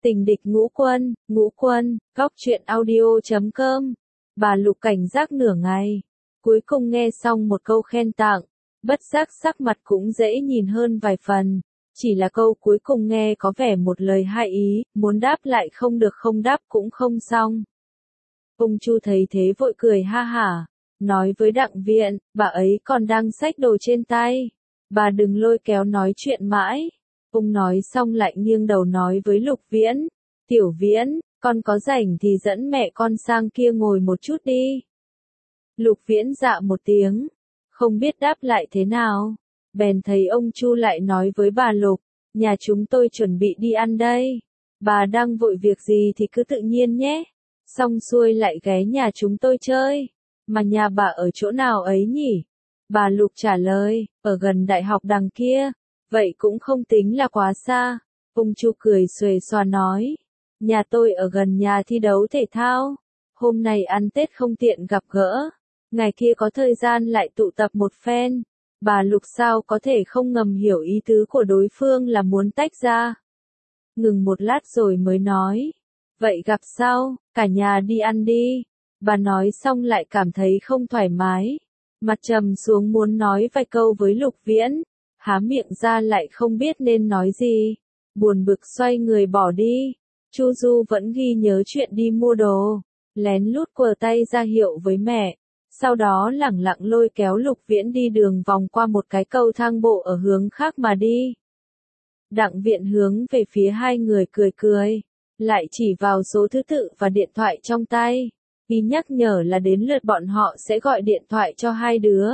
Tình địch ngũ quân, góc truyện audio.com. Bà Lục cảnh giác nửa ngày, cuối cùng nghe xong một câu khen tặng, bất giác sắc mặt cũng dễ nhìn hơn vài phần. Chỉ là câu cuối cùng nghe có vẻ một lời hai ý, muốn đáp lại không được, không đáp cũng không xong. Ông Chu thấy thế vội cười ha hả, nói với Đặng Viện, bà ấy còn đang xách đồ trên tay, bà đừng lôi kéo nói chuyện mãi. Ông nói xong lại nghiêng đầu nói với Lục Viễn, Tiểu Viễn, con có rảnh thì dẫn mẹ con sang kia ngồi một chút đi. Lục Viễn dạ một tiếng, không biết đáp lại thế nào, bèn thấy ông Chu lại nói với bà Lục, nhà chúng tôi chuẩn bị đi ăn đây, bà đang vội việc gì thì cứ tự nhiên nhé, xong xuôi lại ghé nhà chúng tôi chơi, mà nhà bà ở chỗ nào ấy nhỉ? Bà Lục trả lời, ở gần đại học đằng kia. Vậy cũng không tính là quá xa. Ông Chu cười xuề xoa nói. Nhà tôi ở gần nhà thi đấu thể thao. Hôm nay ăn Tết không tiện gặp gỡ. Ngày kia có thời gian lại tụ tập một phen. Bà Lục sao có thể không ngầm hiểu ý tứ của đối phương là muốn tách ra. Ngừng một lát rồi mới nói. Vậy gặp sau, cả nhà đi ăn đi. Bà nói xong lại cảm thấy không thoải mái. Mặt trầm xuống muốn nói vài câu với Lục Viễn. Há miệng ra lại không biết nên nói gì, buồn bực xoay người bỏ đi. Chu Du vẫn ghi nhớ chuyện đi mua đồ, lén lút quờ tay ra hiệu với mẹ, sau đó lẳng lặng lôi kéo Lục Viễn đi đường vòng qua một cái cầu thang bộ ở hướng khác mà đi. Đặng Viện hướng về phía hai người cười cười, lại chỉ vào số thứ tự và điện thoại trong tay, ý nhắc nhở là đến lượt bọn họ sẽ gọi điện thoại cho hai đứa.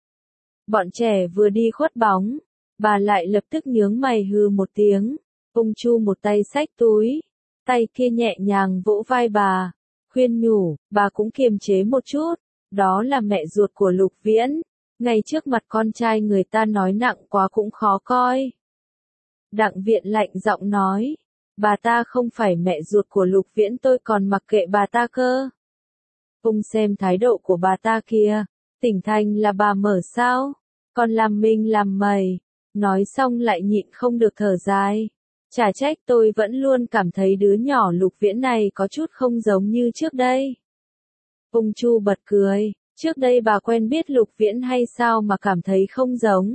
Bọn trẻ vừa đi khuất bóng, bà lại lập tức nhướng mày hừ một tiếng. Ông Chu một tay xách túi, tay kia nhẹ nhàng vỗ vai bà, khuyên nhủ, bà cũng kiềm chế một chút, đó là mẹ ruột của Lục Viễn, ngay trước mặt con trai người ta nói nặng quá cũng khó coi. Đặng Viện lạnh giọng nói, bà ta không phải mẹ ruột của Lục Viễn, tôi còn mặc kệ bà ta cơ. Ông xem thái độ của bà ta kia, tỉnh thành là bà mở sao, còn làm mình làm mày. Nói xong lại nhịn không được thở dài. Chả trách tôi vẫn luôn cảm thấy đứa nhỏ Lục Viễn này có chút không giống như trước đây. Ông Chu bật cười, trước đây bà quen biết Lục Viễn hay sao mà cảm thấy không giống?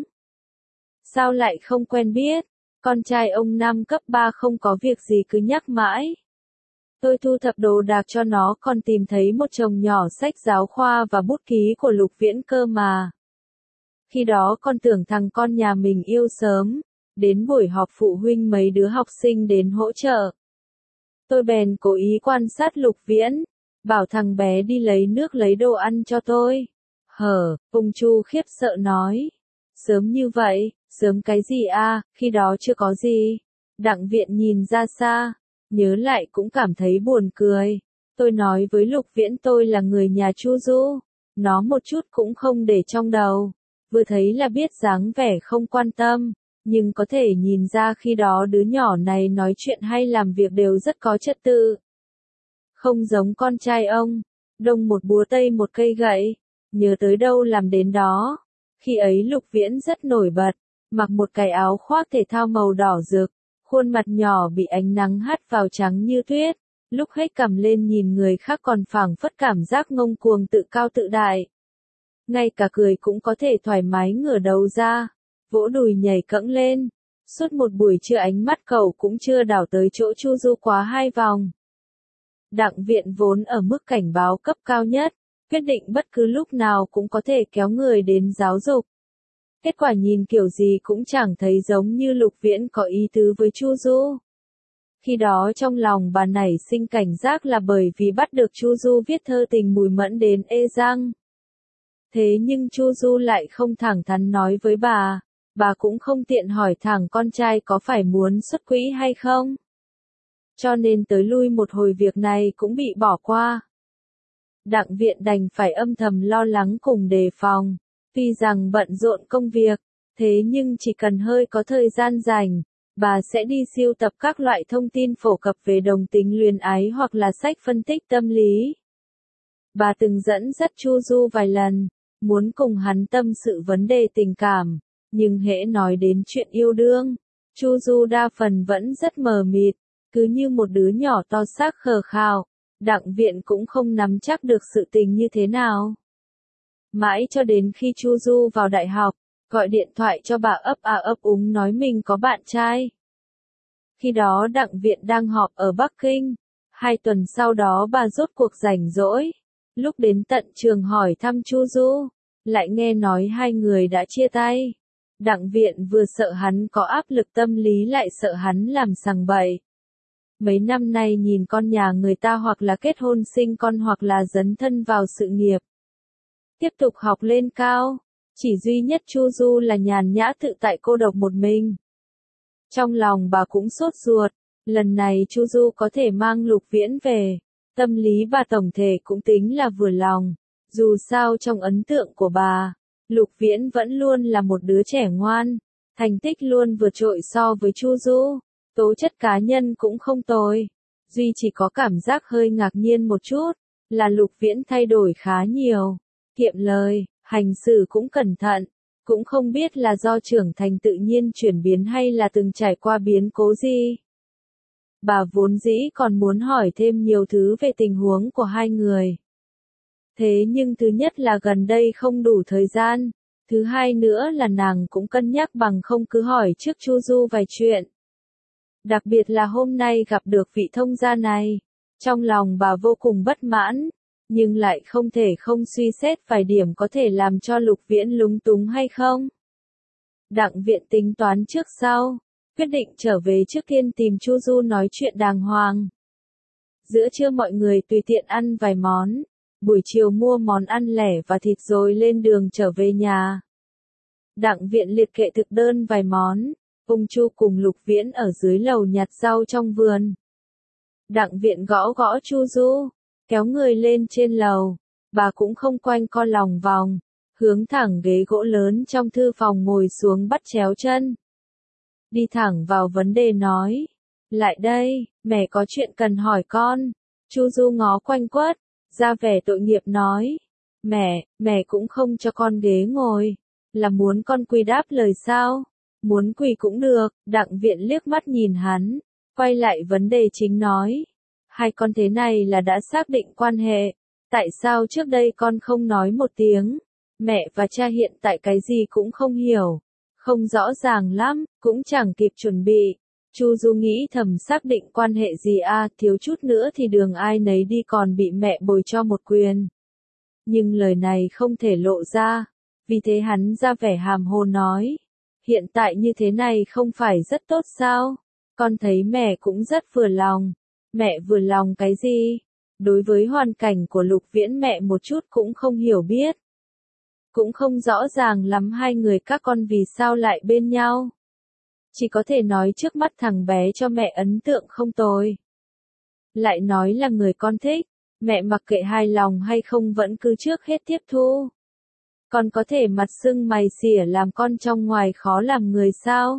Sao lại không quen biết? Con trai ông năm cấp 3 không có việc gì cứ nhắc mãi. Tôi thu thập đồ đạc cho nó còn tìm thấy một chồng nhỏ sách giáo khoa và bút ký của Lục Viễn cơ mà. Khi đó con tưởng thằng con nhà mình yêu sớm, đến buổi họp phụ huynh mấy đứa học sinh đến hỗ trợ. Tôi bèn cố ý quan sát Lục Viễn, bảo thằng bé đi lấy nước lấy đồ ăn cho tôi. Ông Chu khiếp sợ nói. Sớm như vậy, sớm cái gì à, khi đó chưa có gì. Đặng Viện nhìn ra xa, nhớ lại cũng cảm thấy buồn cười. Tôi nói với Lục Viễn tôi là người nhà Chu Du, nó một chút cũng không để trong đầu. Vừa thấy là biết dáng vẻ không quan tâm, nhưng có thể nhìn ra khi đó đứa nhỏ này nói chuyện hay làm việc đều rất có trật tự. Không giống con trai ông, đông một búa tây một cây gậy, nhớ tới đâu làm đến đó. Khi ấy Lục Viễn rất nổi bật, mặc một cái áo khoác thể thao màu đỏ rực, khuôn mặt nhỏ bị ánh nắng hắt vào trắng như tuyết, lúc hết cằm lên nhìn người khác còn phảng phất cảm giác ngông cuồng tự cao tự đại. Ngay cả cười cũng có thể thoải mái ngửa đầu ra, vỗ đùi nhảy cẫng lên. Suốt một buổi trưa ánh mắt cậu cũng chưa đảo tới chỗ Chu Du quá 2 vòng. Đặng Viện vốn ở mức cảnh báo cấp cao nhất, quyết định bất cứ lúc nào cũng có thể kéo người đến giáo dục. Kết quả nhìn kiểu gì cũng chẳng thấy giống như Lục Viễn có ý tứ với Chu Du. Khi đó trong lòng bà nảy sinh cảnh giác là bởi vì bắt được Chu Du viết thơ tình mùi mẫn đến ê răng. Thế nhưng Chu Du lại không thẳng thắn nói với bà cũng không tiện hỏi thẳng con trai có phải muốn xuất quỹ hay không. Cho nên tới lui một hồi việc này cũng bị bỏ qua. Đặng Viện đành phải âm thầm lo lắng cùng đề phòng, tuy rằng bận rộn công việc, thế nhưng chỉ cần hơi có thời gian rảnh, bà sẽ đi sưu tập các loại thông tin phổ cập về đồng tính luyến ái hoặc là sách phân tích tâm lý. Bà từng dẫn dắt Chu Du vài lần, muốn cùng hắn tâm sự vấn đề tình cảm, nhưng hễ nói đến chuyện yêu đương, Chu Du đa phần vẫn rất mờ mịt, Cứ như một đứa nhỏ to xác khờ khào, Đặng Viện cũng không nắm chắc được sự tình như thế nào. Mãi cho đến khi Chu Du vào đại học, gọi điện thoại cho bà ấp úng nói mình có bạn trai. Khi đó Đặng Viện đang họp ở Bắc Kinh, 2 tuần sau đó bà rốt cuộc rảnh rỗi. Lúc đến tận trường hỏi thăm Chu Du, lại nghe nói hai người đã chia tay. Đặng Viện vừa sợ hắn có áp lực tâm lý lại sợ hắn làm sằng bậy. Mấy năm nay nhìn con nhà người ta hoặc là kết hôn sinh con hoặc là dấn thân vào sự nghiệp. Tiếp tục học lên cao, chỉ duy nhất Chu Du là nhàn nhã tự tại cô độc một mình. Trong lòng bà cũng sốt ruột, lần này Chu Du có thể mang Lục Viễn về, tâm lý bà tổng thể cũng tính là vừa lòng. Dù sao trong ấn tượng của bà, Lục Viễn vẫn luôn là một đứa trẻ ngoan, thành tích luôn vượt trội so với Chu Du, tố chất cá nhân cũng không tồi. Duy chỉ có cảm giác hơi ngạc nhiên một chút, là Lục Viễn thay đổi khá nhiều, kiệm lời, hành xử cũng cẩn thận, cũng không biết là do trưởng thành tự nhiên chuyển biến hay là từng trải qua biến cố gì. Bà vốn dĩ còn muốn hỏi thêm nhiều thứ về tình huống của hai người. Thế nhưng thứ nhất là gần đây không đủ thời gian, thứ hai nữa là nàng cũng cân nhắc bằng không cứ hỏi trước Chu Du vài chuyện. Đặc biệt là hôm nay gặp được vị thông gia này, trong lòng bà vô cùng bất mãn, nhưng lại không thể không suy xét vài điểm có thể làm cho Lục Viễn lúng túng hay không. Đặng Viện tính toán trước sau, quyết định trở về trước tiên tìm Chu Du nói chuyện đàng hoàng. Giữa trưa mọi người tùy tiện ăn vài món, buổi chiều mua món ăn lẻ và thịt rồi lên đường trở về nhà. Đặng Viện liệt kê thực đơn vài món, ông Chu cùng Lục Viễn ở dưới lầu nhặt rau trong vườn. Đặng Viện gõ gõ Chu Du, kéo người lên trên lầu, bà cũng không quanh co lòng vòng, hướng thẳng ghế gỗ lớn trong thư phòng ngồi xuống bắt chéo chân. Đi thẳng vào vấn đề nói, lại đây, mẹ có chuyện cần hỏi con. Chu Du ngó quanh quất, ra vẻ tội nghiệp nói, mẹ cũng không cho con ghế ngồi, là muốn con quỳ đáp lời sao? Muốn quỳ cũng được. Đặng Viện liếc mắt nhìn hắn, quay lại vấn đề chính nói, hai con thế này là đã xác định quan hệ, tại sao trước đây con không nói một tiếng? Mẹ và cha hiện tại cái gì cũng không hiểu, không rõ ràng lắm, cũng chẳng kịp chuẩn bị. Chu Du nghĩ thầm xác định quan hệ gì à, thiếu chút nữa thì đường ai nấy đi còn bị mẹ bồi cho một quyền. Nhưng lời này không thể lộ ra, vì thế hắn ra vẻ hàm hồ nói, hiện tại như thế này không phải rất tốt sao? Con thấy mẹ cũng rất vừa lòng. Mẹ vừa lòng cái gì? Đối với hoàn cảnh của Lục Viễn mẹ một chút cũng không hiểu biết. Cũng không rõ ràng lắm hai người các con vì sao lại bên nhau. Chỉ có thể nói trước mắt thằng bé cho mẹ ấn tượng không tồi. Lại nói là người con thích, mẹ mặc kệ hài lòng hay không vẫn cứ trước hết tiếp thu. Con có thể mặt sưng mày xỉa làm con trong ngoài khó làm người sao?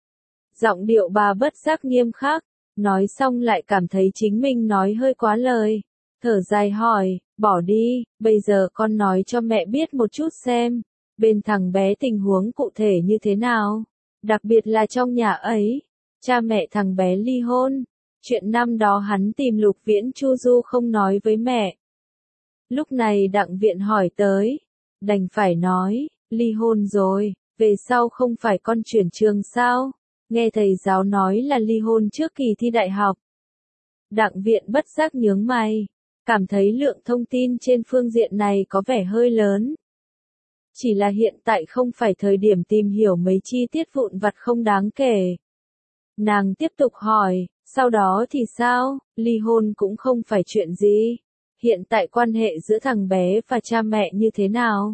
Giọng điệu bà bất giác nghiêm khắc, nói xong lại cảm thấy chính mình nói hơi quá lời. Thở dài hỏi, bỏ đi, bây giờ con nói cho mẹ biết một chút xem, bên thằng bé tình huống cụ thể như thế nào, đặc biệt là trong nhà ấy, cha mẹ thằng bé ly hôn, chuyện năm đó hắn tìm Lục Viễn Chu Du không nói với mẹ. Lúc này Đặng Viện hỏi tới, đành phải nói, ly hôn rồi, về sau không phải con chuyển trường sao, nghe thầy giáo nói là ly hôn trước kỳ thi đại học. Đặng Viện bất giác nhướng mày, cảm thấy lượng thông tin trên phương diện này có vẻ hơi lớn. Chỉ là hiện tại không phải thời điểm tìm hiểu mấy chi tiết vụn vặt không đáng kể. Nàng tiếp tục hỏi, sau đó thì sao, ly hôn cũng không phải chuyện gì. Hiện tại quan hệ giữa thằng bé và cha mẹ như thế nào?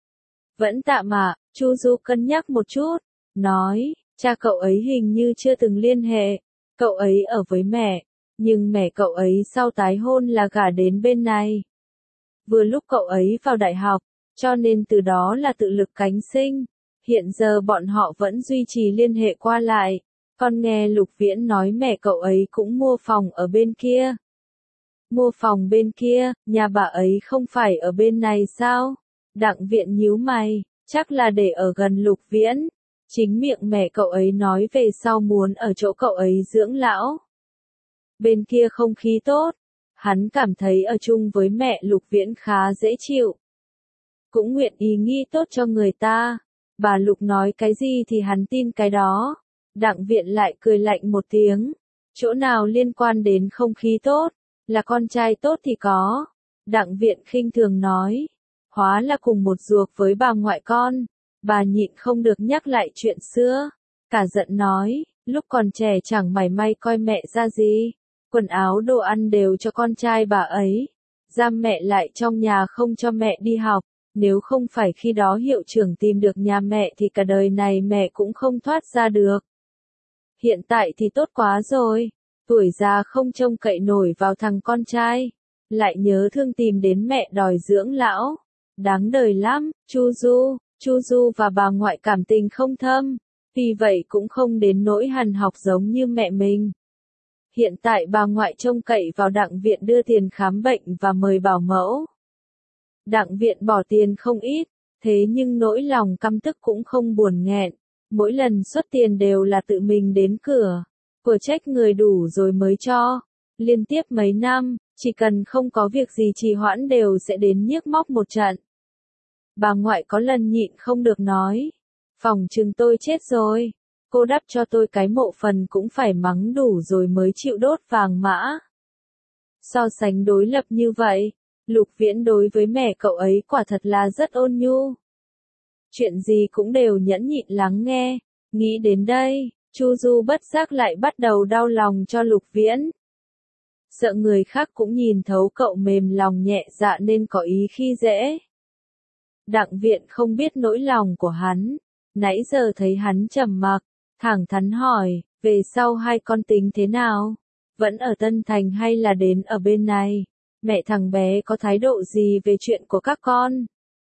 Vẫn tạm ạ, Chu Du cân nhắc một chút, nói, cha cậu ấy hình như chưa từng liên hệ, cậu ấy ở với mẹ. Nhưng mẹ cậu ấy sau tái hôn là gả đến bên này. Vừa lúc cậu ấy vào đại học, cho nên từ đó là tự lực cánh sinh. Hiện giờ bọn họ vẫn duy trì liên hệ qua lại. Con nghe Lục Viễn nói mẹ cậu ấy cũng mua phòng ở bên kia. Mua phòng bên kia, nhà bà ấy không phải ở bên này sao? Đặng Viện nhíu mày, chắc là để ở gần Lục Viễn. Chính miệng mẹ cậu ấy nói về sau muốn ở chỗ cậu ấy dưỡng lão. bên kia không khí tốt. Hắn cảm thấy ở chung với mẹ Lục Viễn khá dễ chịu. Cũng nguyện ý nghĩ tốt cho người ta. Bà Lục nói cái gì thì hắn tin cái đó. Đặng Viện lại cười lạnh một tiếng. Chỗ nào liên quan đến không khí tốt, là con trai tốt thì có. Đặng Viện khinh thường nói. Hóa là cùng một ruột với bà ngoại con. Bà nhịn không được nhắc lại chuyện xưa. Cả giận nói, lúc còn trẻ chẳng mảy may coi mẹ ra gì. Quần áo đồ ăn đều cho con trai bà ấy. Giam mẹ lại trong nhà không cho mẹ đi học. Nếu không phải khi đó hiệu trưởng tìm được nhà mẹ thì cả đời này mẹ cũng không thoát ra được. Hiện tại thì tốt quá rồi. Tuổi già không trông cậy nổi vào thằng con trai. Lại nhớ thương tìm đến mẹ đòi dưỡng lão. Đáng đời lắm, Chu Du và bà ngoại cảm tình không thâm. Vì vậy cũng không đến nỗi hằn học giống như mẹ mình. Hiện tại bà ngoại trông cậy vào Đặng Viện đưa tiền khám bệnh và mời bảo mẫu. Đặng Viện bỏ tiền không ít, thế nhưng nỗi lòng căm tức cũng không buồn nghẹn. Mỗi lần xuất tiền đều là tự mình đến cửa. Của trách người đủ rồi mới cho. Liên tiếp mấy năm, chỉ cần không có việc gì trì hoãn đều sẽ đến nhiếc móc một trận. Bà ngoại có lần nhịn không được nói. Phòng chừng tôi chết rồi. Cô đắp cho tôi cái mộ phần cũng phải mắng đủ rồi mới chịu đốt vàng mã. So sánh đối lập như vậy, Lục Viễn đối với mẹ cậu ấy quả thật là rất ôn nhu. Chuyện gì cũng đều nhẫn nhịn lắng nghe. Nghĩ đến đây, Chu Du bất giác lại bắt đầu đau lòng cho Lục Viễn. Sợ người khác cũng nhìn thấu cậu mềm lòng nhẹ dạ nên có ý khi dễ. Đặng Viện không biết nỗi lòng của hắn. Nãy giờ thấy hắn trầm mặc, thẳng thắn hỏi, về sau hai con tính thế nào? Vẫn ở Tân Thành hay là đến ở bên này? Mẹ thằng bé có thái độ gì về chuyện của các con?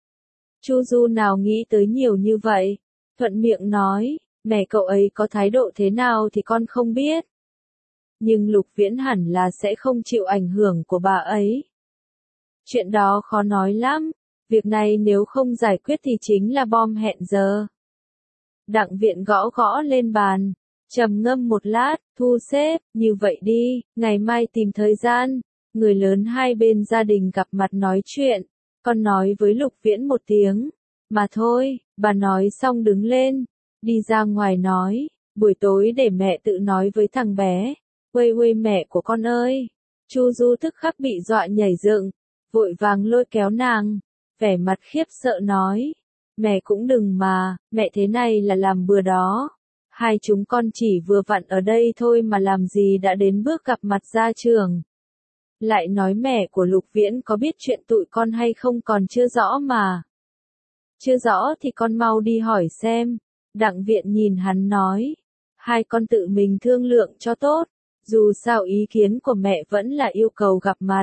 Chu Du nào nghĩ tới nhiều như vậy? Thuận miệng nói, mẹ cậu ấy có thái độ thế nào thì con không biết. Nhưng Lục Viễn hẳn là sẽ không chịu ảnh hưởng của bà ấy. Chuyện đó khó nói lắm, việc này nếu không giải quyết thì chính là bom hẹn giờ. Đặng Viện gõ gõ lên bàn, trầm ngâm một lát, thu xếp, như vậy đi, ngày mai tìm thời gian, người lớn hai bên gia đình gặp mặt nói chuyện, con nói với Lục Viễn một tiếng, mà thôi, bà nói xong đứng lên, đi ra ngoài nói, buổi tối để mẹ tự nói với thằng bé, uây uây mẹ của con ơi. Chu Du tức khắc bị dọa nhảy dựng, vội vàng lôi kéo nàng, vẻ mặt khiếp sợ nói. Mẹ cũng đừng mà, mẹ thế này là làm bừa đó. Hai chúng con chỉ vừa vặn ở đây thôi mà làm gì đã đến bước gặp mặt gia trưởng. Lại nói mẹ của Lục Viễn có biết chuyện tụi con hay không còn chưa rõ mà. Chưa rõ thì con mau đi hỏi xem. Đặng Viện nhìn hắn nói. Hai con tự mình thương lượng cho tốt. Dù sao ý kiến của mẹ vẫn là yêu cầu gặp mặt.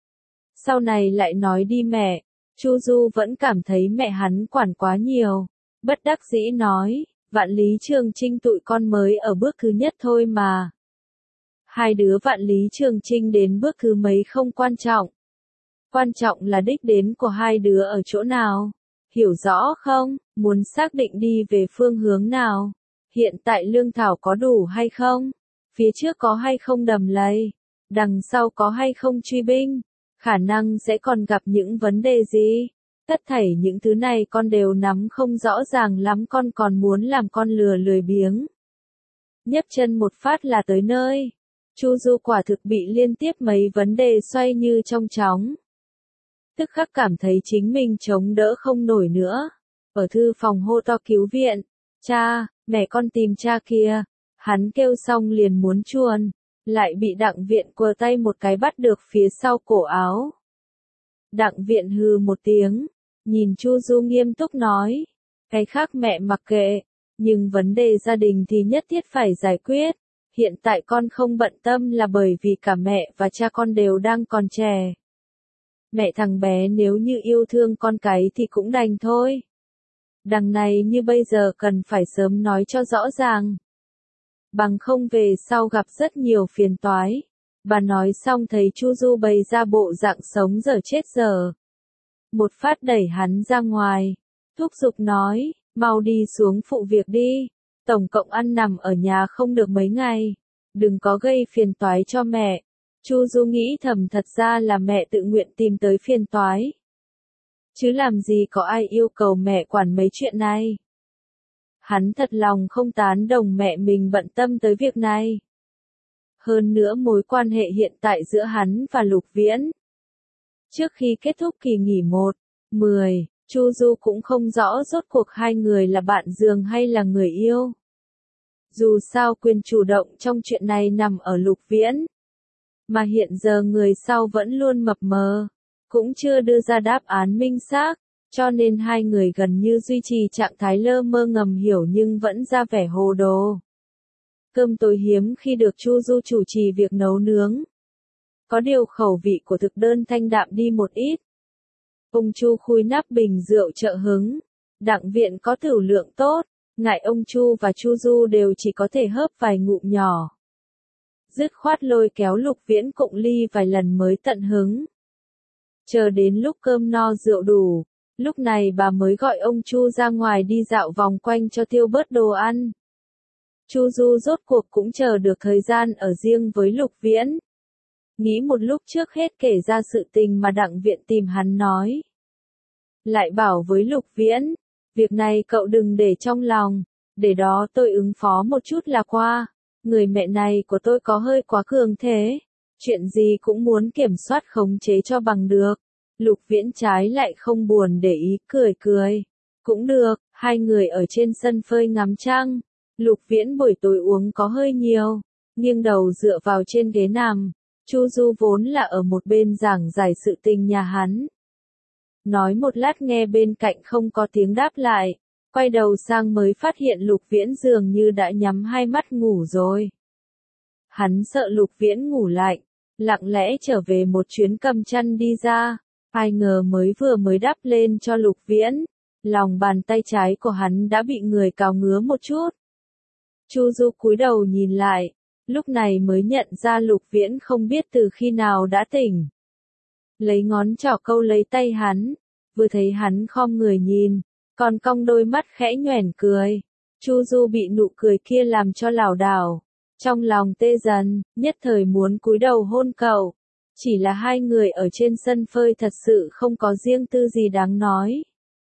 Sau này lại nói đi mẹ. Chu Du vẫn cảm thấy mẹ hắn quản quá nhiều. Bất đắc dĩ nói, Vạn Lý Trường Chinh tụi con mới ở bước thứ nhất thôi mà. Hai đứa Vạn Lý Trường Chinh đến bước thứ mấy không quan trọng. Quan trọng là đích đến của hai đứa ở chỗ nào. Hiểu rõ không? Muốn xác định đi về phương hướng nào? Hiện tại lương thảo có đủ hay không? Phía trước có hay không đầm lầy? Đằng sau có hay không truy binh? Khả năng sẽ còn gặp những vấn đề gì? Tất thảy những thứ này con đều nắm không rõ ràng lắm, con còn muốn làm con lừa lười biếng. Nhấc chân một phát là tới nơi. Chu Du quả thực bị liên tiếp mấy vấn đề xoay như trong chóng. Tức khắc cảm thấy chính mình chống đỡ không nổi nữa. Ở thư phòng hô to cứu viện. Cha, mẹ con tìm cha kìa. Hắn kêu xong liền muốn chuồn. Lại bị Đặng Viện quờ tay một cái bắt được phía sau cổ áo. Đặng Viện hừ một tiếng, nhìn Chu Du nghiêm túc nói, cái khác mẹ mặc kệ, nhưng vấn đề gia đình thì nhất thiết phải giải quyết. Hiện tại con không bận tâm là bởi vì cả mẹ và cha con đều đang còn trẻ. Mẹ thằng bé nếu như yêu thương con cái thì cũng đành thôi. Đằng này như bây giờ cần phải sớm nói cho rõ ràng. Bằng không về sau gặp rất nhiều phiền toái. Bà nói xong thấy Chu Du bày ra bộ dạng sống dở chết dở. Một phát đẩy hắn ra ngoài. Thúc giục nói, mau đi xuống phụ việc đi. Tổng cộng ăn nằm ở nhà không được mấy ngày. đừng có gây phiền toái cho mẹ. Chu Du nghĩ thầm thật ra là mẹ tự nguyện tìm tới phiền toái. Chứ làm gì có ai yêu cầu mẹ quản mấy chuyện này. Hắn thật lòng không tán đồng mẹ mình bận tâm tới việc này. Hơn nữa mối quan hệ hiện tại giữa hắn và Lục Viễn. Trước khi kết thúc kỳ nghỉ 1/10, Chu Du cũng không rõ rốt cuộc hai người là bạn giường hay là người yêu. Dù sao quyền chủ động trong chuyện này nằm ở Lục Viễn. Mà hiện giờ người sau vẫn luôn mập mờ, cũng chưa đưa ra đáp án minh xác, cho nên hai người gần như duy trì trạng thái lơ mơ ngầm hiểu nhưng vẫn ra vẻ hồ đồ. Cơm tối hiếm khi được Chu Du chủ trì việc nấu nướng. Có điều khẩu vị của thực đơn thanh đạm đi một ít. Ông Chu khui nắp bình rượu trợ hứng. Đặng viện có tửu lượng tốt, ngại ông Chu và Chu Du đều chỉ có thể hớp vài ngụm nhỏ. Dứt khoát lôi kéo Lục Viễn cụng ly vài lần mới tận hứng. Chờ đến lúc cơm no rượu đủ, lúc này bà mới gọi ông Chu ra ngoài đi dạo vòng quanh cho tiêu bớt đồ ăn. Chu Du rốt cuộc cũng chờ được thời gian ở riêng với Lục Viễn. Nghĩ một lúc trước hết kể ra sự tình mà Đặng viện tìm hắn nói. Lại bảo với Lục Viễn, việc này cậu đừng để trong lòng, để đó tôi ứng phó một chút là qua. Người mẹ này của tôi có hơi quá cường thế, chuyện gì cũng muốn kiểm soát khống chế cho bằng được. Lục Viễn trái lại không buồn để ý, cười cười. Cũng được, hai người ở trên sân phơi ngắm trăng. Lục Viễn buổi tối uống có hơi nhiều, nghiêng đầu dựa vào trên ghế nằm. Chu Du vốn là ở một bên giảng giải sự tình nhà hắn. Nói một lát nghe bên cạnh không có tiếng đáp lại, quay đầu sang mới phát hiện Lục Viễn dường như đã nhắm hai mắt ngủ rồi. Hắn sợ Lục Viễn ngủ lại, lặng lẽ trở về một chuyến cầm chăn đi ra, ai ngờ mới đắp lên cho Lục Viễn, lòng bàn tay trái của hắn đã bị người cào ngứa một chút. Chu Du cúi đầu nhìn lại, lúc này mới nhận ra Lục Viễn không biết từ khi nào đã tỉnh. Lấy ngón trỏ câu lấy tay hắn, vừa thấy hắn khom người nhìn, còn cong đôi mắt khẽ nhoẻn cười. Chu Du bị nụ cười kia làm cho lảo đảo, trong lòng tê dần, nhất thời muốn cúi đầu hôn cậu. Chỉ là hai người ở trên sân phơi thật sự không có riêng tư gì đáng nói.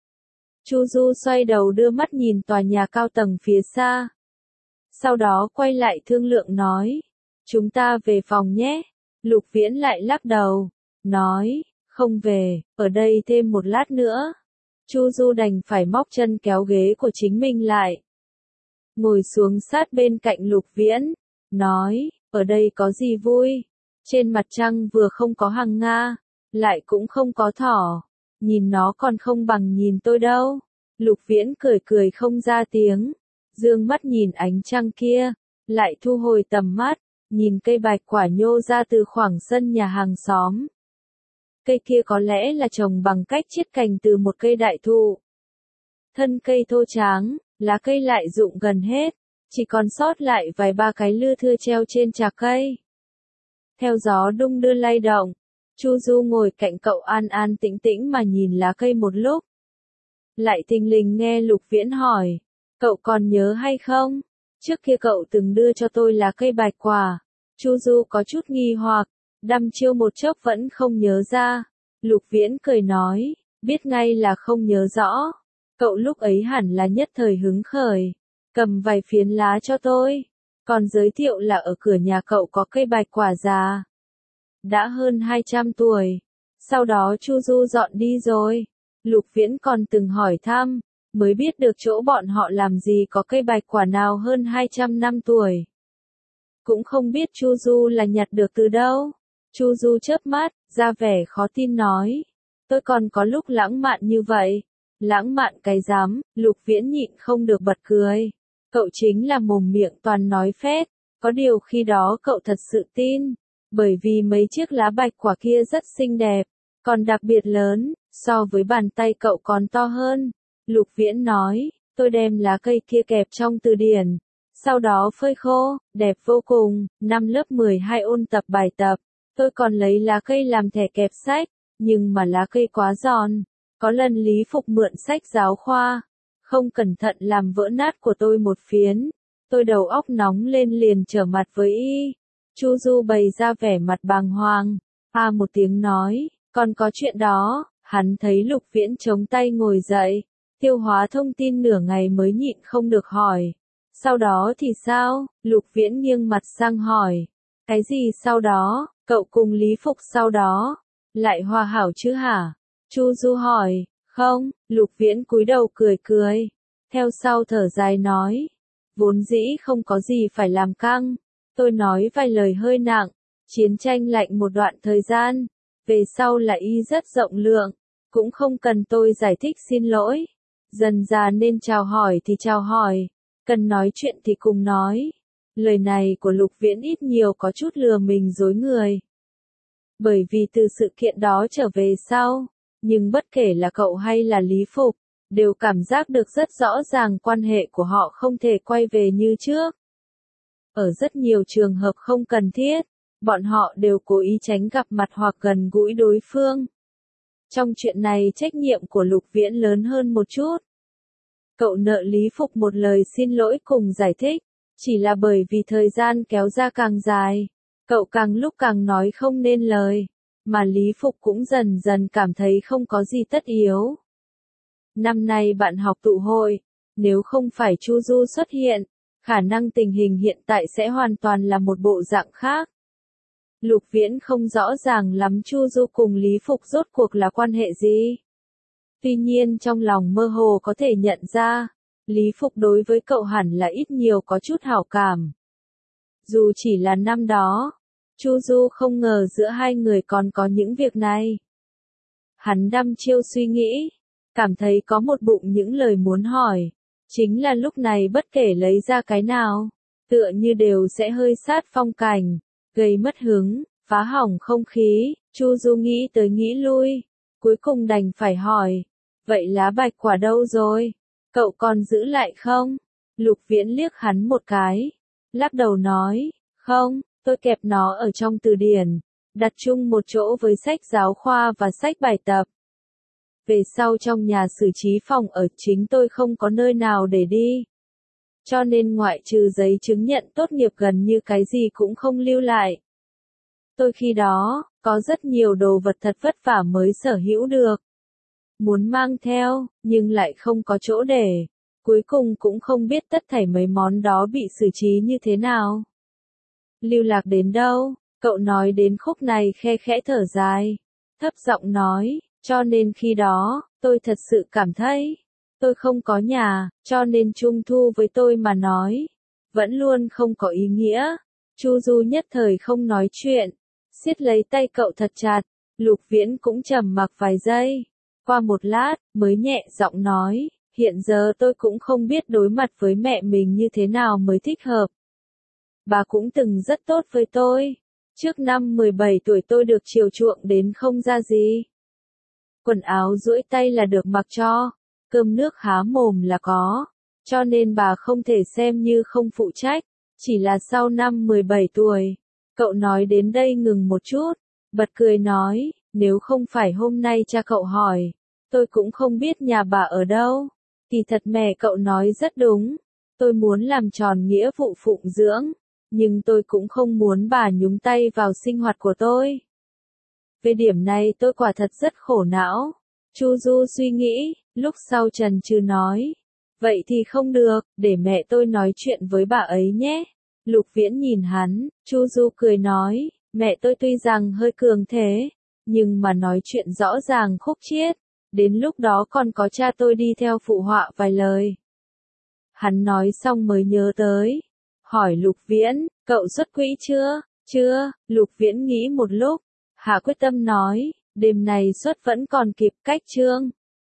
Chu Du xoay đầu đưa mắt nhìn tòa nhà cao tầng phía xa. Sau đó quay lại thương lượng nói, chúng ta về phòng nhé. Lục Viễn lại lắc đầu, nói, không về, ở đây thêm một lát nữa. Chu Du đành phải móc chân kéo ghế của chính mình lại. Ngồi xuống sát bên cạnh Lục Viễn, nói, ở đây có gì vui? Trên mặt trăng vừa không có hằng nga, lại cũng không có thỏ. Nhìn nó còn không bằng nhìn tôi đâu. Lục Viễn cười cười không ra tiếng. Dương mắt nhìn ánh trăng kia, lại thu hồi tầm mắt, nhìn cây bạch quả nhô ra từ khoảng sân nhà hàng xóm. Cây kia có lẽ là trồng bằng cách chiết cành từ một cây đại thụ. Thân cây thô tráng, lá cây lại rụng gần hết, chỉ còn sót lại vài ba cái lưa thưa treo trên trạc cây. Theo gió đung đưa lay động, Chu Du ngồi cạnh cậu an an tĩnh tĩnh mà nhìn lá cây một lúc. Lại thình lình nghe Lục Viễn hỏi, cậu còn nhớ hay không? Trước kia cậu từng đưa cho tôi lá cây bạch quả. Chu Du có chút nghi hoặc, đăm chiêu một chốc vẫn không nhớ ra. Lục Viễn cười nói, biết ngay là không nhớ rõ. Cậu lúc ấy hẳn là nhất thời hứng khởi, cầm vài phiến lá cho tôi, còn giới thiệu là ở cửa nhà cậu có cây bạch quả già. Đã hơn 200 tuổi. Sau đó Chu Du dọn đi rồi. Lục Viễn còn từng hỏi thăm, mới biết được chỗ bọn họ làm gì có cây bạch quả nào hơn 200 năm tuổi. Cũng không biết Chu Du là nhặt được từ đâu. Chu Du chớp mắt, ra vẻ khó tin nói, tôi còn có lúc lãng mạn như vậy. Lãng mạn cái dám, Lục Viễn nhịn không được bật cười. Cậu chính là mồm miệng toàn nói phét, có điều khi đó cậu thật sự tin, bởi vì mấy chiếc lá bạch quả kia rất xinh đẹp, còn đặc biệt lớn, so với bàn tay cậu còn to hơn. Lục Viễn nói, tôi đem lá cây kia kẹp trong từ điển, sau đó phơi khô, đẹp vô cùng. Năm lớp 12 ôn tập bài tập, tôi còn lấy lá cây làm thẻ kẹp sách, nhưng mà lá cây quá giòn. Có lần Lý Phục mượn sách giáo khoa, không cẩn thận làm vỡ nát của tôi một phiến. Tôi đầu óc nóng lên liền trở mặt với y. Chu Du bày ra vẻ mặt bàng hoàng. Một tiếng nói, còn có chuyện đó. Hắn thấy Lục Viễn chống tay ngồi dậy. Tiêu hóa thông tin nửa ngày mới nhịn không được hỏi. Sau đó thì sao? Lục Viễn nghiêng mặt sang hỏi. Cái gì sau đó? Cậu cùng Lý Phục sau đó? Lại hòa hảo chứ hả? Chu Du hỏi. Không, Lục Viễn cúi đầu cười cười. Theo sau thở dài nói. Vốn dĩ không có gì phải làm căng. Tôi nói vài lời hơi nặng. Chiến tranh lạnh một đoạn thời gian. Về sau là y rất rộng lượng. Cũng không cần tôi giải thích xin lỗi. Dần dà nên chào hỏi thì chào hỏi. Cần nói chuyện thì cùng nói. Lời này của Lục Viễn ít nhiều có chút lừa mình dối người. Bởi vì từ sự kiện đó trở về sau. Nhưng bất kể là cậu hay là Lý Phục. Đều cảm giác được rất rõ ràng quan hệ của họ không thể quay về như trước. Ở rất nhiều trường hợp không cần thiết. Bọn họ đều cố ý tránh gặp mặt hoặc gần gũi đối phương. Trong chuyện này trách nhiệm của Lục Viễn lớn hơn một chút. Cậu nợ Lý Phục một lời xin lỗi cùng giải thích. Chỉ là bởi vì thời gian kéo ra càng dài. Cậu càng lúc càng nói không nên lời. Mà Lý Phục cũng dần dần cảm thấy không có gì tất yếu. Năm nay bạn học tụ hội. Nếu không phải Chu Du xuất hiện. Khả năng tình hình hiện tại sẽ hoàn toàn là một bộ dạng khác. Lục Viễn không rõ ràng lắm Chu Du cùng Lý Phục rốt cuộc là quan hệ gì. Tuy nhiên trong lòng mơ hồ có thể nhận ra, Lý Phục đối với cậu hẳn là ít nhiều có chút hảo cảm. Dù chỉ là năm đó, Chu Du không ngờ giữa hai người còn có những việc này. Hắn đăm chiêu suy nghĩ, cảm thấy có một bụng những lời muốn hỏi. Chính là lúc này bất kể lấy ra cái nào, tựa như đều sẽ hơi sát phong cảnh, gây mất hứng, phá hỏng không khí. Chu Du nghĩ tới nghĩ lui, cuối cùng đành phải hỏi, vậy lá bạch quả đâu rồi? Cậu còn giữ lại không? Lục Viễn liếc hắn một cái, lắc đầu nói, không, tôi kẹp nó ở trong từ điển, đặt chung một chỗ với sách giáo khoa và sách bài tập. Về sau trong nhà xử trí phòng ở chính tôi không có nơi nào để đi. Cho nên ngoại trừ giấy chứng nhận tốt nghiệp gần như cái gì cũng không lưu lại. Tôi khi đó, có rất nhiều đồ vật thật vất vả mới sở hữu được. Muốn mang theo, nhưng lại không có chỗ để. Cuối cùng cũng không biết tất thảy mấy món đó bị xử trí như thế nào. Lưu lạc đến đâu? Cậu nói đến khúc này khe khẽ thở dài. Thấp giọng nói, cho nên khi đó, tôi thật sự cảm thấy, tôi không có nhà, cho nên Trung Thu với tôi mà nói, vẫn luôn không có ý nghĩa. Chu Du nhất thời không nói chuyện, siết lấy tay cậu thật chặt. Lục Viễn cũng trầm mặc vài giây. Qua một lát, mới nhẹ giọng nói, hiện giờ tôi cũng không biết đối mặt với mẹ mình như thế nào mới thích hợp. Bà cũng từng rất tốt với tôi. Trước năm 17 tuổi tôi được chiều chuộng đến không ra gì. Quần áo duỗi tay là được mặc cho, cơm nước há mồm là có, cho nên bà không thể xem như không phụ trách. Chỉ là sau năm 17 tuổi, cậu nói đến đây ngừng một chút, bật cười nói, nếu không phải hôm nay cha cậu hỏi, tôi cũng không biết nhà bà ở đâu. Kỳ thật mẹ cậu nói rất đúng, tôi muốn làm tròn nghĩa vụ phụng dưỡng, nhưng tôi cũng không muốn bà nhúng tay vào sinh hoạt của tôi. Về điểm này tôi quả thật rất khổ não. Chu Du suy nghĩ, lúc sau chần chừ nói, vậy thì không được, để mẹ tôi nói chuyện với bà ấy nhé. Lục Viễn nhìn hắn, Chu Du cười nói, mẹ tôi tuy rằng hơi cường thế, nhưng mà nói chuyện rõ ràng khúc chiết, đến lúc đó còn có cha tôi đi theo phụ họa vài lời. Hắn nói xong mới nhớ tới, hỏi Lục Viễn, cậu xuất quỹ chưa? Chưa. Lục Viễn nghĩ một lúc, hạ quyết tâm nói, đêm này xuất vẫn còn kịp cách chương.